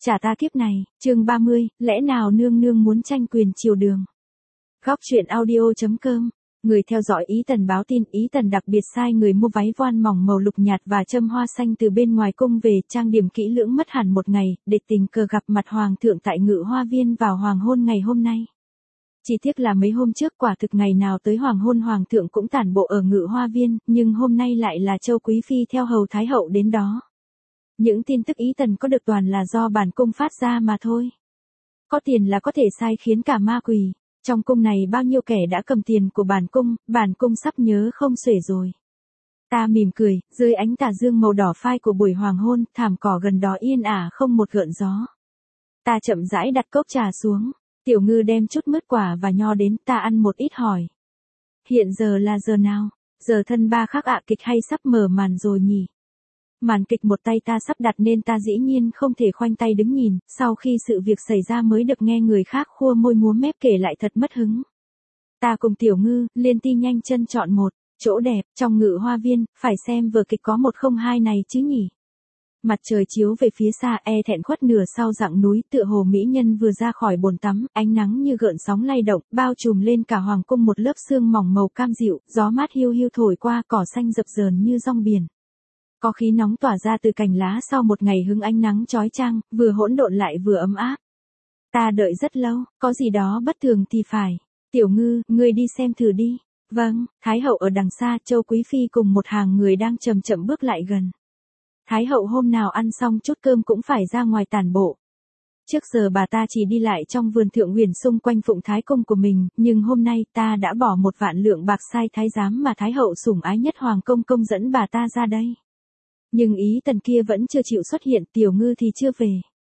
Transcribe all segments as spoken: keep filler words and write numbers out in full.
Trả ta kiếp này, chương ba mươi, lẽ nào nương nương muốn tranh quyền triều đường. Góc truyện audio.com. Người theo dõi Ý Tần báo tin Ý Tần đặc biệt sai người mua váy voan mỏng màu lục nhạt và châm hoa xanh từ bên ngoài cung về, trang điểm kỹ lưỡng mất hẳn một ngày, để tình cờ gặp mặt hoàng thượng tại Ngự Hoa Viên vào hoàng hôn ngày hôm nay. Chỉ tiếc là mấy hôm trước quả thực ngày nào tới hoàng hôn hoàng thượng cũng tản bộ ở Ngự Hoa Viên, nhưng hôm nay lại là Châu Quý Phi theo hầu Thái hậu đến đó. Những tin tức Ý Tần có được toàn là do bản cung phát ra mà thôi. Có tiền là có thể sai khiến cả ma quỷ. Trong cung này bao nhiêu kẻ đã cầm tiền của bản cung, bản cung sắp nhớ không xuể rồi. Ta mỉm cười, dưới ánh tà dương màu đỏ phai của buổi hoàng hôn, thảm cỏ gần đó yên ả không một gợn gió. Ta chậm rãi đặt cốc trà xuống, Tiểu Ngư đem chút mứt quả và nho đến, ta ăn một ít hỏi. Hiện giờ là giờ nào? Giờ thân ba khắc ạ kịch hay sắp mở màn rồi nhỉ? Màn kịch một tay ta sắp đặt nên ta dĩ nhiên không thể khoanh tay đứng nhìn, sau khi sự việc xảy ra mới được nghe người khác khua môi múa mép kể lại thật mất hứng. Ta cùng Tiểu Ngư, Liên Ti nhanh chân chọn một chỗ đẹp trong Ngự Hoa Viên, phải xem vở kịch có một không hai này chứ nhỉ. Mặt trời chiếu về phía xa e thẹn khuất nửa sau dặng núi, tựa hồ mỹ nhân vừa ra khỏi bồn tắm, ánh nắng như gợn sóng lay động, bao trùm lên cả hoàng cung một lớp sương mỏng màu cam dịu, gió mát hiu hiu thổi qua, cỏ xanh dập dờn như rong biển. Có khí nóng tỏa ra từ cành lá sau một ngày hứng ánh nắng chói chang, vừa hỗn độn lại vừa ấm áp. Ta đợi rất lâu, có gì đó bất thường thì phải. Tiểu Ngư, ngươi đi xem thử đi. Vâng, Thái hậu ở đằng xa, Châu Quý Phi cùng một hàng người đang chậm chậm bước lại gần. Thái hậu hôm nào ăn xong chút cơm cũng phải ra ngoài tản bộ. Trước giờ bà ta chỉ đi lại trong vườn thượng huyền xung quanh Phụng Thái cung của mình, nhưng hôm nay ta đã bỏ một vạn lượng bạc sai thái giám mà Thái hậu sủng ái nhất Hoàng công công dẫn bà ta ra đây. Nhưng Ý Tần kia vẫn chưa chịu xuất hiện, Tiểu Ngư thì chưa về.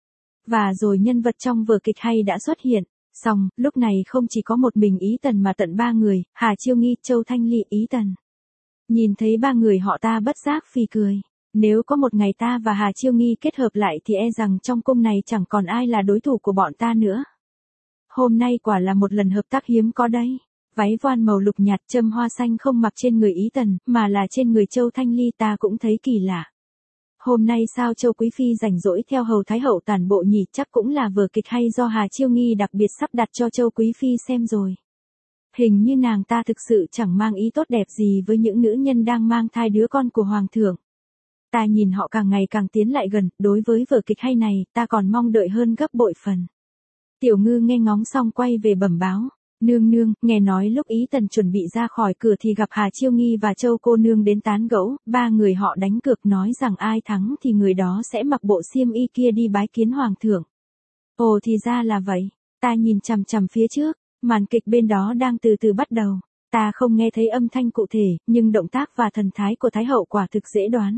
Và rồi nhân vật trong vở kịch hay đã xuất hiện. Xong, lúc này không chỉ có một mình Ý Tần mà tận ba người, Hà Chiêu Nghi, Châu Thanh Ly, Ý Tần. Nhìn thấy ba người họ ta bất giác phì cười. Nếu có một ngày ta và Hà Chiêu Nghi kết hợp lại thì e rằng trong cung này chẳng còn ai là đối thủ của bọn ta nữa. Hôm nay quả là một lần hợp tác hiếm có đấy. Váy voan màu lục nhạt châm hoa xanh không mặc trên người Ý Tần, mà là trên người Châu Thanh Ly, ta cũng thấy kỳ lạ. Hôm nay sao Châu Quý Phi rảnh rỗi theo hầu Thái hậu tản bộ nhỉ, chắc cũng là vở kịch hay do Hà Chiêu Nghi đặc biệt sắp đặt cho Châu Quý Phi xem rồi. Hình như nàng ta thực sự chẳng mang ý tốt đẹp gì với những nữ nhân đang mang thai đứa con của Hoàng thượng. Ta nhìn họ càng ngày càng tiến lại gần, đối với vở kịch hay này, ta còn mong đợi hơn gấp bội phần. Tiểu Ngư nghe ngóng xong quay về bẩm báo. Nương nương, nghe nói lúc Ý Tần chuẩn bị ra khỏi cửa thì gặp Hà Chiêu Nghi và Châu cô nương đến tán gẫu, ba người họ đánh cược nói rằng ai thắng thì người đó sẽ mặc bộ xiêm y kia đi bái kiến Hoàng thượng. Ồ thì ra là vậy, ta nhìn chằm chằm phía trước, màn kịch bên đó đang từ từ bắt đầu. Ta không nghe thấy âm thanh cụ thể, nhưng động tác và thần thái của Thái hậu quả thực dễ đoán.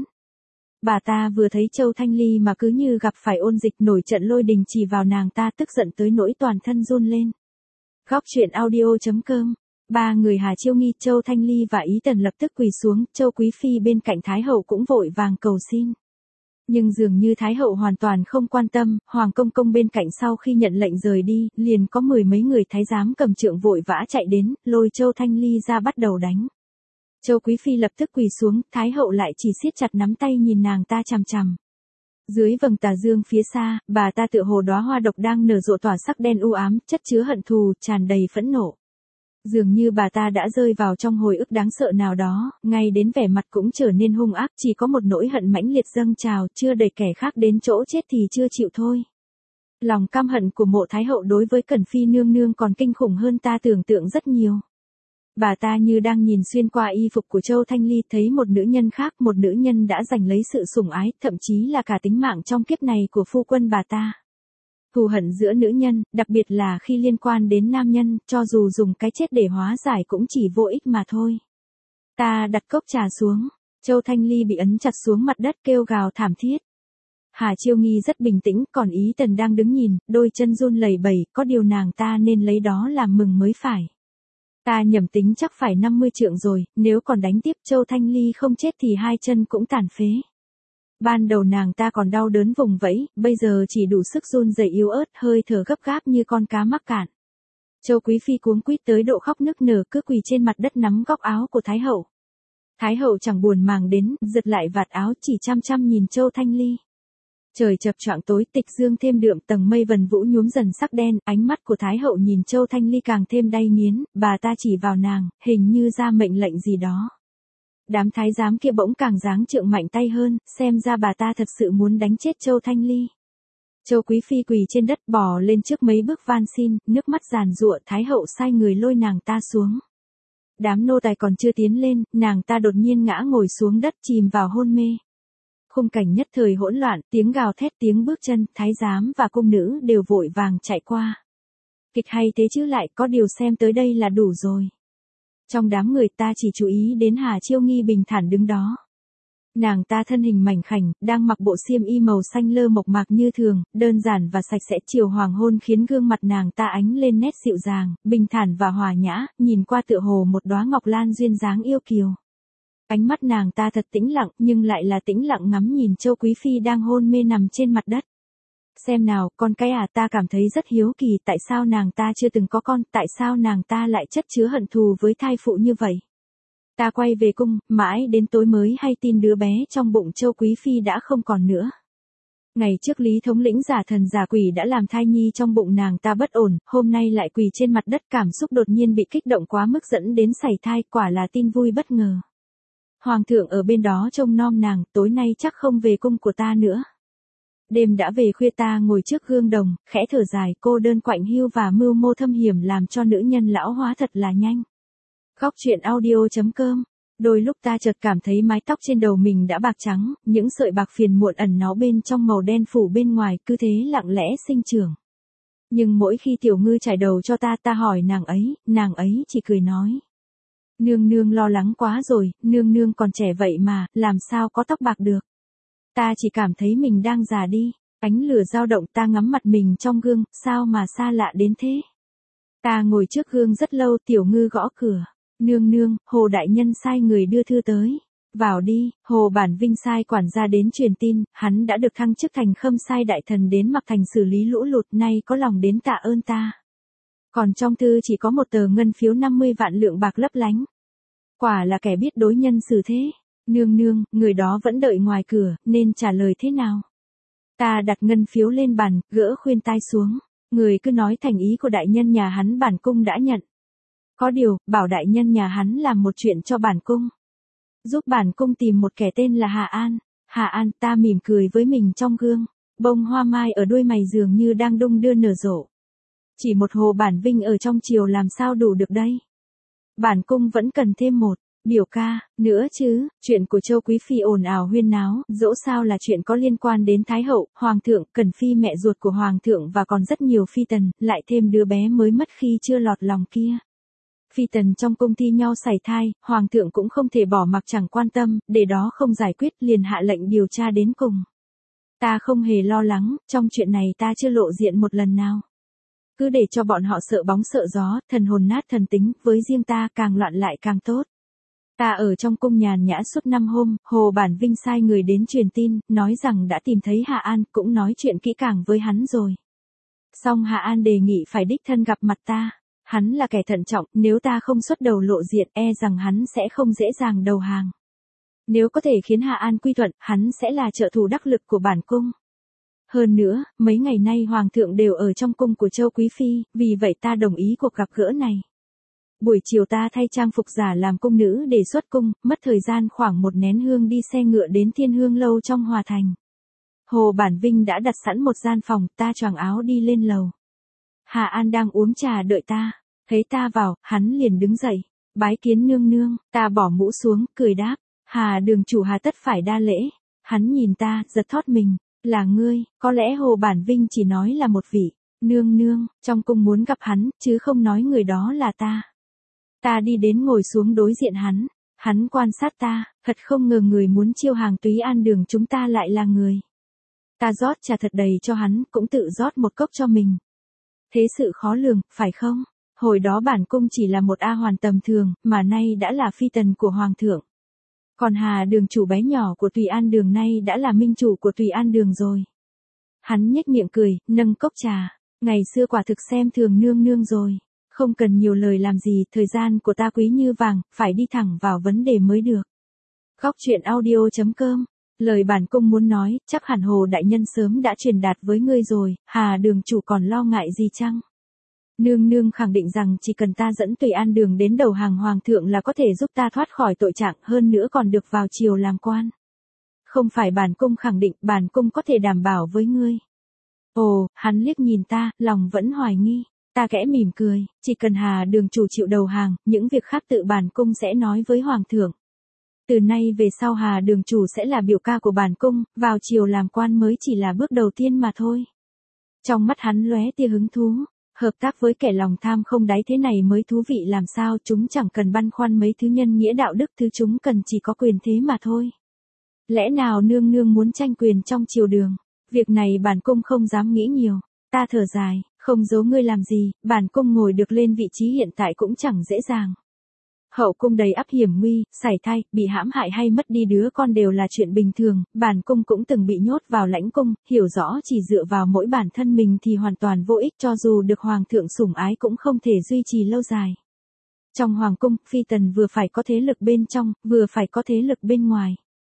Bà ta vừa thấy Châu Thanh Ly mà cứ như gặp phải ôn dịch, nổi trận lôi đình chỉ vào nàng ta, tức giận tới nỗi toàn thân run lên. Góc truyện audio.com. Ba người Hà Chiêu Nghi, Châu Thanh Ly và Ý Tần lập tức quỳ xuống, Châu Quý Phi bên cạnh Thái hậu cũng vội vàng cầu xin. Nhưng dường như Thái hậu hoàn toàn không quan tâm, Hoàng công công bên cạnh sau khi nhận lệnh rời đi, liền có mười mấy người thái giám cầm trượng vội vã chạy đến, lôi Châu Thanh Ly ra bắt đầu đánh. Châu Quý Phi lập tức quỳ xuống, Thái hậu lại chỉ siết chặt nắm tay nhìn nàng ta chằm chằm. Dưới vầng tà dương phía xa, bà ta tựa hồ đóa hoa độc đang nở rộ tỏa sắc đen u ám, chất chứa hận thù, tràn đầy phẫn nộ. Dường như bà ta đã rơi vào trong hồi ức đáng sợ nào đó, ngay đến vẻ mặt cũng trở nên hung ác, chỉ có một nỗi hận mãnh liệt dâng trào, chưa đẩy kẻ khác đến chỗ chết thì chưa chịu thôi. Lòng căm hận của Mộ Thái hậu đối với Cẩn Phi nương nương còn kinh khủng hơn ta tưởng tượng rất nhiều. Bà ta như đang nhìn xuyên qua y phục của Châu Thanh Ly, thấy một nữ nhân khác, một nữ nhân đã giành lấy sự sủng ái, thậm chí là cả tính mạng trong kiếp này của phu quân bà ta. Thù hận giữa nữ nhân, đặc biệt là khi liên quan đến nam nhân, cho dù dùng cái chết để hóa giải cũng chỉ vô ích mà thôi. Ta đặt cốc trà xuống, Châu Thanh Ly bị ấn chặt xuống mặt đất kêu gào thảm thiết. Hà Chiêu Nghi rất bình tĩnh, còn Ý Tần đang đứng nhìn, đôi chân run lẩy bẩy, có điều nàng ta nên lấy đó làm mừng mới phải. Ta nhầm tính chắc phải năm mươi trượng rồi, nếu còn đánh tiếp Châu Thanh Ly không chết thì hai chân cũng tàn phế. Ban đầu nàng ta còn đau đớn vùng vẫy, bây giờ chỉ đủ sức run rẩy yếu ớt, hơi thở gấp gáp như con cá mắc cạn. Châu Quý Phi cuống quýt tới độ khóc nức nở, cứ quỳ trên mặt đất nắm góc áo của Thái hậu. Thái hậu chẳng buồn màng đến, giật lại vạt áo, chỉ chăm chăm nhìn Châu Thanh Ly. Trời chập choạng tối, tịch dương thêm đượm, tầng mây vần vũ nhuốm dần sắc đen, ánh mắt của Thái hậu nhìn Châu Thanh Ly càng thêm đay nghiến, bà ta chỉ vào nàng, hình như ra mệnh lệnh gì đó. Đám thái giám kia bỗng càng giáng trượng mạnh tay hơn, xem ra bà ta thật sự muốn đánh chết Châu Thanh Ly. Châu Quý Phi quỳ trên đất bò lên trước mấy bước van xin, nước mắt giàn giụa, Thái hậu sai người lôi nàng ta xuống. Đám nô tài còn chưa tiến lên, nàng ta đột nhiên ngã ngồi xuống đất chìm vào hôn mê. Khung cảnh nhất thời hỗn loạn, tiếng gào thét, tiếng bước chân, thái giám và cung nữ đều vội vàng chạy qua. Kịch hay thế chứ, lại có điều xem tới đây là đủ rồi. Trong đám người ta chỉ chú ý đến Hà Chiêu Nghi bình thản đứng đó. Nàng ta thân hình mảnh khảnh, đang mặc bộ xiêm y màu xanh lơ mộc mạc như thường, đơn giản và sạch sẽ. Chiều hoàng hôn khiến gương mặt nàng ta ánh lên nét dịu dàng, bình thản và hòa nhã, nhìn qua tựa hồ một đóa ngọc lan duyên dáng yêu kiều. Ánh mắt nàng ta thật tĩnh lặng, nhưng lại là tĩnh lặng ngắm nhìn Châu Quý Phi đang hôn mê nằm trên mặt đất. Xem nào, con cái à, ta cảm thấy rất hiếu kỳ, tại sao nàng ta chưa từng có con, tại sao nàng ta lại chất chứa hận thù với thai phụ như vậy. Ta quay về cung, mãi đến tối mới hay tin đứa bé trong bụng Châu Quý Phi đã không còn nữa. Ngày trước Lý thống lĩnh giả thần giả quỷ đã làm thai nhi trong bụng nàng ta bất ổn, hôm nay lại quỳ trên mặt đất, cảm xúc đột nhiên bị kích động quá mức dẫn đến sảy thai, quả là tin vui bất ngờ. Hoàng thượng ở bên đó trông nom nàng, tối nay chắc không về cung của ta nữa. Đêm đã về khuya, ta ngồi trước gương đồng, khẽ thở dài, cô đơn quạnh hiu và mưu mô thâm hiểm làm cho nữ nhân lão hóa thật là nhanh. Góc truyện audio chấm com. Đôi lúc ta chợt cảm thấy mái tóc trên đầu mình đã bạc trắng, những sợi bạc phiền muộn ẩn náu bên trong màu đen phủ bên ngoài, cứ thế lặng lẽ sinh trưởng. Nhưng mỗi khi Tiểu Ngư trải đầu cho ta, ta hỏi nàng ấy, nàng ấy chỉ cười nói. Nương nương lo lắng quá rồi, nương nương còn trẻ vậy mà, làm sao có tóc bạc được. Ta chỉ cảm thấy mình đang già đi, ánh lửa dao động, ta ngắm mặt mình trong gương, sao mà xa lạ đến thế. Ta ngồi trước gương rất lâu, Tiểu Ngư gõ cửa. Nương nương, Hồ đại nhân sai người đưa thư tới. Vào đi. Hồ Bản Vinh sai quản gia đến truyền tin, hắn đã được thăng chức thành khâm sai đại thần đến Mạc Thành xử lý lũ lụt, nay có lòng đến tạ ơn ta. Còn trong thư chỉ có một tờ ngân phiếu năm mươi vạn lượng bạc lấp lánh. Quả là kẻ biết đối nhân xử thế. Nương nương, người đó vẫn đợi ngoài cửa, nên trả lời thế nào? Ta đặt ngân phiếu lên bàn, gỡ khuyên tai xuống. Người cứ nói thành ý của đại nhân nhà hắn, bản cung đã nhận. Có điều, bảo đại nhân nhà hắn làm một chuyện cho bản cung. Giúp bản cung tìm một kẻ tên là Hà An. Hà An, ta mỉm cười với mình trong gương. Bông hoa mai ở đuôi mày dường như đang đung đưa nở rộ. Chỉ một Hồ Bản Vinh ở trong triều làm sao đủ được đây. Bản cung vẫn cần thêm một biểu ca nữa chứ. Chuyện của Châu Quý Phi ồn ào huyên náo, dẫu sao là chuyện có liên quan đến Thái hậu, Hoàng thượng, Cần Phi mẹ ruột của Hoàng thượng và còn rất nhiều phi tần, lại thêm đứa bé mới mất khi chưa lọt lòng kia. Phi tần trong cung thi nhau sảy thai, Hoàng thượng cũng không thể bỏ mặc chẳng quan tâm, để đó không giải quyết, liền hạ lệnh điều tra đến cùng. Ta không hề lo lắng, trong chuyện này ta chưa lộ diện một lần nào. Cứ để cho bọn họ sợ bóng sợ gió, thần hồn nát thần tính, với riêng ta càng loạn lại càng tốt. Ta ở trong cung nhàn nhã suốt năm hôm, Hồ Bản Vinh sai người đến truyền tin, nói rằng đã tìm thấy Hà An, cũng nói chuyện kỹ càng với hắn rồi. Song Hà An đề nghị phải đích thân gặp mặt ta. Hắn là kẻ thận trọng, nếu ta không xuất đầu lộ diện, e rằng hắn sẽ không dễ dàng đầu hàng. Nếu có thể khiến Hà An quy thuận, hắn sẽ là trợ thủ đắc lực của bản cung. Hơn nữa, mấy ngày nay Hoàng thượng đều ở trong cung của Châu Quý Phi, vì vậy ta đồng ý cuộc gặp gỡ này. Buổi chiều ta thay trang phục giả làm cung nữ để xuất cung, mất thời gian khoảng một nén hương đi xe ngựa đến Thiên Hương Lâu trong Hòa Thành. Hồ Bản Vinh đã đặt sẵn một gian phòng, ta choàng áo đi lên lầu. Hà An đang uống trà đợi ta, thấy ta vào, hắn liền đứng dậy, bái kiến nương nương, ta bỏ mũ xuống, cười đáp, Hà đường chủ hà tất phải đa lễ. Hắn nhìn ta, giật thót mình, là ngươi, có lẽ Hồ Bản Vinh chỉ nói là một vị, nương nương, trong cung muốn gặp hắn, chứ không nói người đó là ta. Ta đi đến ngồi xuống đối diện hắn, hắn quan sát ta, thật không ngờ người muốn chiêu hàng Túy An đường chúng ta lại là người. Ta rót trà thật đầy cho hắn, cũng tự rót một cốc cho mình. Thế sự khó lường, phải không? Hồi đó bản cung chỉ là một A hoàn tầm thường, mà nay đã là phi tần của Hoàng thượng. Còn Hà đường chủ bé nhỏ của Tùy An đường nay đã là minh chủ của Tùy An đường rồi. Hắn nhếch miệng cười, nâng cốc trà. Ngày xưa quả thực xem thường nương nương rồi. Không cần nhiều lời làm gì, thời gian của ta quý như vàng, phải đi thẳng vào vấn đề mới được. Góc truyện audio chấm com Lời bản cung muốn nói, chắc hẳn Hồ đại nhân sớm đã truyền đạt với ngươi rồi, Hà đường chủ còn lo ngại gì chăng? Nương nương khẳng định rằng chỉ cần ta dẫn Tùy An Đường đến đầu hàng hoàng thượng là có thể giúp ta thoát khỏi tội trạng, hơn nữa còn được vào triều làm quan. Không phải bản cung khẳng định, bản cung có thể đảm bảo với ngươi. Ồ, hắn liếc nhìn ta, lòng vẫn hoài nghi. Ta khẽ mỉm cười, chỉ cần Hà đường chủ chịu đầu hàng, những việc khác tự bản cung sẽ nói với hoàng thượng. Từ nay về sau Hà đường chủ sẽ là biểu ca của bản cung, vào triều làm quan mới chỉ là bước đầu tiên mà thôi. Trong mắt hắn lóe tia hứng thú, hợp tác với kẻ lòng tham không đáy thế này mới thú vị làm sao, chúng chẳng cần băn khoăn mấy thứ nhân nghĩa đạo đức, thứ chúng cần chỉ có quyền thế mà thôi. Lẽ nào nương nương muốn tranh quyền trong triều đường? Việc này bản cung không dám nghĩ nhiều. Ta thở dài, không giấu ngươi làm gì, bản cung ngồi được lên vị trí hiện tại cũng chẳng dễ dàng. Hậu cung đầy ắp hiểm nguy, sảy thai, bị hãm hại hay mất đi đứa con đều là chuyện bình thường, bản cung cũng từng bị nhốt vào lãnh cung, hiểu rõ chỉ dựa vào mỗi bản thân mình thì hoàn toàn vô ích, cho dù được hoàng thượng sủng ái cũng không thể duy trì lâu dài. Trong hoàng cung, phi tần vừa phải có thế lực bên trong, vừa phải có thế lực bên ngoài.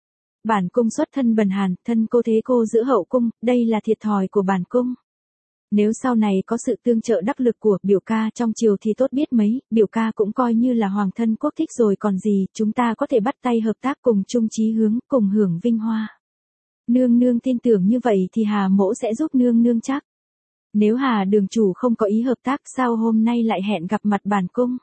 Bản cung xuất thân bần hàn, thân cô thế cô giữ hậu cung, đây là thiệt thòi của bản cung. Nếu sau này có sự tương trợ đắc lực của biểu ca trong triều thì tốt biết mấy, biểu ca cũng coi như là hoàng thân quốc thích rồi còn gì, chúng ta có thể bắt tay hợp tác cùng chung chí hướng, cùng hưởng vinh hoa. Nương nương tin tưởng như vậy thì Hà mỗ sẽ giúp nương nương chắc. Nếu Hà đường chủ không có ý hợp tác sao hôm nay lại hẹn gặp mặt bản cung?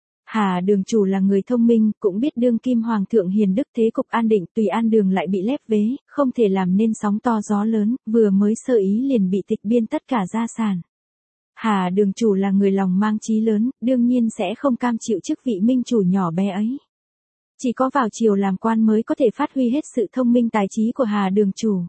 Hà đường chủ là người thông minh, cũng biết đương kim hoàng thượng hiền đức thế cục an định, Tùy An Đường lại bị lép vế, không thể làm nên sóng to gió lớn, vừa mới sơ ý liền bị tịch biên tất cả gia sản. Hà đường chủ là người lòng mang chí lớn, đương nhiên sẽ không cam chịu chức vị minh chủ nhỏ bé ấy. Chỉ có vào triều làm quan mới có thể phát huy hết sự thông minh tài trí của Hà đường chủ.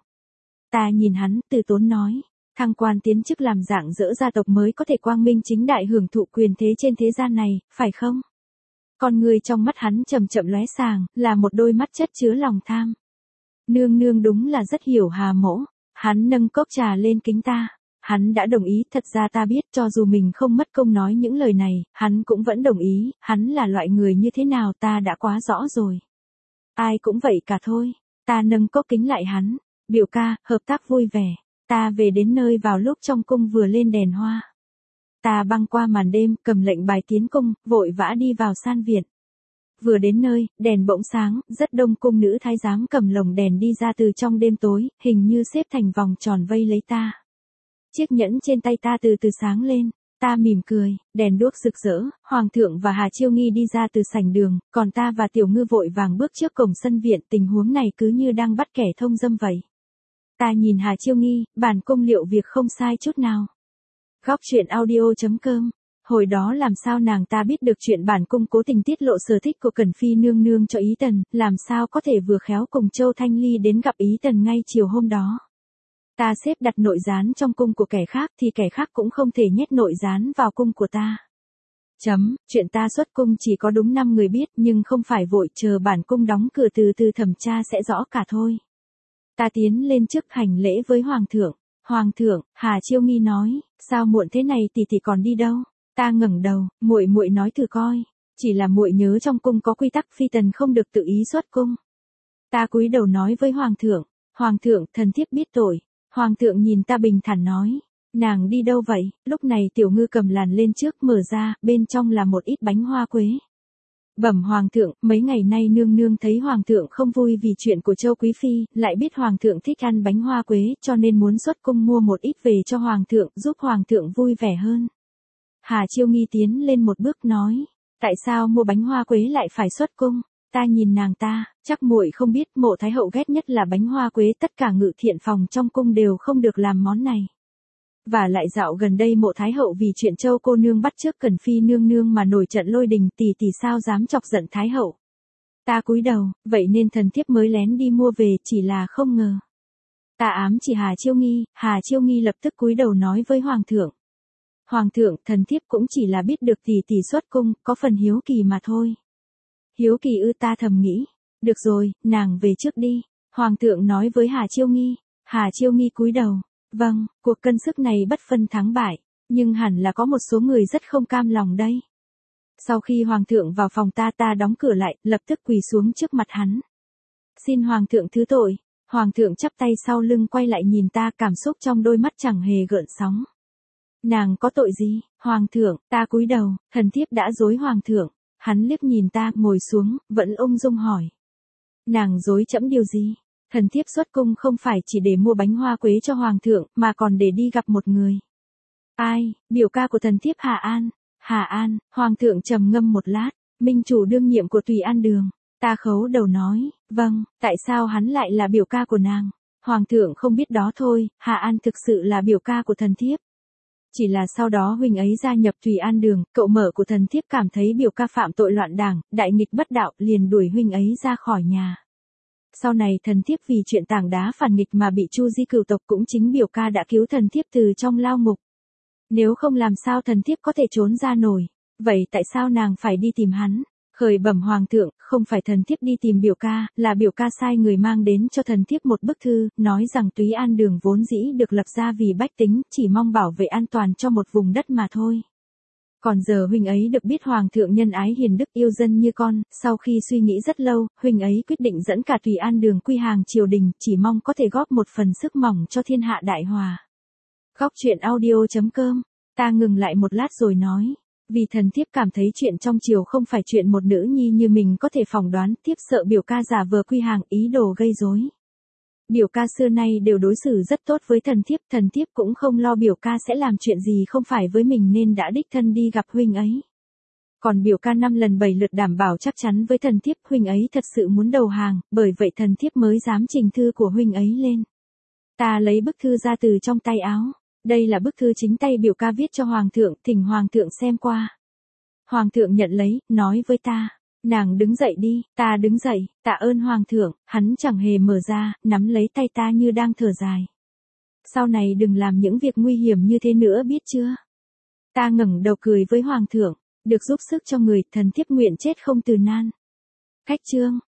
Ta nhìn hắn, từ tốn nói. Thăng quan tiến chức làm dạng dỡ gia tộc mới có thể quang minh chính đại hưởng thụ quyền thế trên thế gian này, phải không? Con người trong mắt hắn chậm chậm lóe sáng, là một đôi mắt chất chứa lòng tham. Nương nương đúng là rất hiểu Hà mỗ. Hắn nâng cốc trà lên kính ta. Hắn đã đồng ý, thật ra ta biết cho dù mình không mất công nói những lời này, hắn cũng vẫn đồng ý, hắn là loại người như thế nào ta đã quá rõ rồi. Ai cũng vậy cả thôi. Ta nâng cốc kính lại hắn. Biểu ca, hợp tác vui vẻ. Ta về đến nơi vào lúc trong cung vừa lên đèn hoa. Ta băng qua màn đêm, cầm lệnh bài tiến cung, vội vã đi vào san viện. Vừa đến nơi, đèn bỗng sáng, rất đông cung nữ thái giám cầm lồng đèn đi ra từ trong đêm tối, hình như xếp thành vòng tròn vây lấy ta. Chiếc nhẫn trên tay ta từ từ sáng lên, ta mỉm cười, đèn đuốc rực rỡ, hoàng thượng và Hà Chiêu Nghi đi ra từ sảnh đường, còn ta và Tiểu Ngư vội vàng bước trước cổng sân viện, tình huống này cứ như đang bắt kẻ thông dâm vậy. Ta nhìn Hà Chiêu Nghi, bản cung liệu việc không sai chút nào. Góc truyện audio chấm com. Hồi đó làm sao nàng ta biết được chuyện bản cung cố tình tiết lộ sở thích của Cẩn Phi nương nương cho Ý Tần, làm sao có thể vừa khéo cùng Châu Thanh Ly đến gặp Ý Tần ngay chiều hôm đó. Ta xếp đặt nội gián trong cung của kẻ khác thì kẻ khác cũng không thể nhét nội gián vào cung của ta. Chấm, chuyện ta xuất cung chỉ có đúng năm người biết nhưng không phải vội chờ bản cung đóng cửa từ từ thẩm tra sẽ rõ cả thôi. Ta tiến lên trước hành lễ với hoàng thượng. Hoàng thượng, Hà Chiêu Nghi nói, sao muộn thế này tỷ tỷ còn đi đâu? Ta ngẩng đầu, muội muội nói thử coi, chỉ là muội nhớ trong cung có quy tắc phi tần không được tự ý xuất cung. Ta cúi đầu nói với hoàng thượng, hoàng thượng, thần thiếp biết tội. Hoàng thượng nhìn ta bình thản nói, nàng đi đâu vậy? Lúc này Tiểu Ngư cầm làn lên trước mở ra, bên trong là một ít bánh hoa quế. Bẩm hoàng thượng, mấy ngày nay nương nương thấy hoàng thượng không vui vì chuyện của Châu Quý Phi, lại biết hoàng thượng thích ăn bánh hoa quế, cho nên muốn xuất cung mua một ít về cho hoàng thượng, giúp hoàng thượng vui vẻ hơn. Hà Chiêu Nghi tiến lên một bước nói, tại sao mua bánh hoa quế lại phải xuất cung? Ta nhìn nàng ta, chắc muội không biết Mộ Thái Hậu ghét nhất là bánh hoa quế, tất cả ngự thiện phòng trong cung đều không được làm món này. Và lại dạo gần đây Mộ Thái Hậu vì chuyện Châu cô nương bắt chước Cẩn Phi nương nương mà nổi trận lôi đình, tỷ tỷ sao dám chọc giận Thái Hậu. Ta cúi đầu, vậy nên thần thiếp mới lén đi mua về, chỉ là không ngờ. Ta ám chỉ Hà Chiêu Nghi, Hà Chiêu Nghi lập tức cúi đầu nói với hoàng thượng. Hoàng thượng, thần thiếp cũng chỉ là biết được tỷ tỷ xuất cung, có phần hiếu kỳ mà thôi. Hiếu kỳ ư? Ta thầm nghĩ. Được rồi, nàng về trước đi. Hoàng thượng nói với Hà Chiêu Nghi. Hà Chiêu Nghi cúi đầu. Vâng, cuộc cân sức này bất phân thắng bại, nhưng hẳn là có một số người rất không cam lòng đây. Sau khi hoàng thượng vào phòng ta ta đóng cửa lại, lập tức quỳ xuống trước mặt hắn. Xin hoàng thượng thứ tội. Hoàng thượng chắp tay sau lưng quay lại nhìn ta, cảm xúc trong đôi mắt chẳng hề gợn sóng. Nàng có tội gì? Hoàng thượng, ta cúi đầu, thần thiếp đã dối hoàng thượng. Hắn liếc nhìn ta, ngồi xuống, vẫn ung dung hỏi. Nàng dối trẫm điều gì? Thần thiếp xuất cung không phải chỉ để mua bánh hoa quế cho hoàng thượng, mà còn để đi gặp một người. Ai? Biểu ca của thần thiếp Hà An. Hà An, hoàng thượng trầm ngâm một lát, minh chủ đương nhiệm của Tùy An Đường. Ta khấu đầu nói, vâng, tại sao hắn lại là biểu ca của nàng? Hoàng thượng không biết đó thôi, Hà An thực sự là biểu ca của thần thiếp. Chỉ là sau đó huynh ấy gia nhập Tùy An Đường, cậu mở của thần thiếp cảm thấy biểu ca phạm tội loạn đảng, đại nghịch bất đạo, liền đuổi huynh ấy ra khỏi nhà. Sau này thần thiếp vì chuyện tảng đá phản nghịch mà bị Chu Di cửu tộc, cũng chính biểu ca đã cứu thần thiếp từ trong lao ngục. Nếu không làm sao thần thiếp có thể trốn ra nổi. Vậy tại sao nàng phải đi tìm hắn? Khởi bẩm hoàng thượng, không phải thần thiếp đi tìm biểu ca, là biểu ca sai người mang đến cho thần thiếp một bức thư, nói rằng Túy An Đường vốn dĩ được lập ra vì bách tính, chỉ mong bảo vệ an toàn cho một vùng đất mà thôi. Còn giờ huynh ấy được biết hoàng thượng nhân ái hiền đức, yêu dân như con, sau khi suy nghĩ rất lâu, huynh ấy quyết định dẫn cả Tùy An Đường quy hàng triều đình, chỉ mong có thể góp một phần sức mỏng cho thiên hạ đại hòa. Góc truyện audio chấm com. Ta ngừng lại một lát rồi nói. Vì thần thiếp cảm thấy chuyện trong triều không phải chuyện một nữ nhi như mình có thể phỏng đoán, thiếp sợ biểu ca giả vờ quy hàng, ý đồ gây rối. Biểu ca xưa nay đều đối xử rất tốt với thần thiếp, thần thiếp cũng không lo biểu ca sẽ làm chuyện gì không phải với mình nên đã đích thân đi gặp huynh ấy. Còn biểu ca năm lần bảy lượt đảm bảo chắc chắn với thần thiếp, huynh ấy thật sự muốn đầu hàng, bởi vậy thần thiếp mới dám trình thư của huynh ấy lên. Ta lấy bức thư ra từ trong tay áo. Đây là bức thư chính tay biểu ca viết cho hoàng thượng, thỉnh hoàng thượng xem qua. Hoàng thượng nhận lấy, nói với ta. Nàng đứng dậy đi, ta đứng dậy, tạ ơn hoàng thượng, hắn chẳng hề mở ra, nắm lấy tay ta như đang thở dài. Sau này đừng làm những việc nguy hiểm như thế nữa biết chưa? Ta ngẩng đầu cười với hoàng thượng, được giúp sức cho người, thần thiếp nguyện chết không từ nan. Cách chương.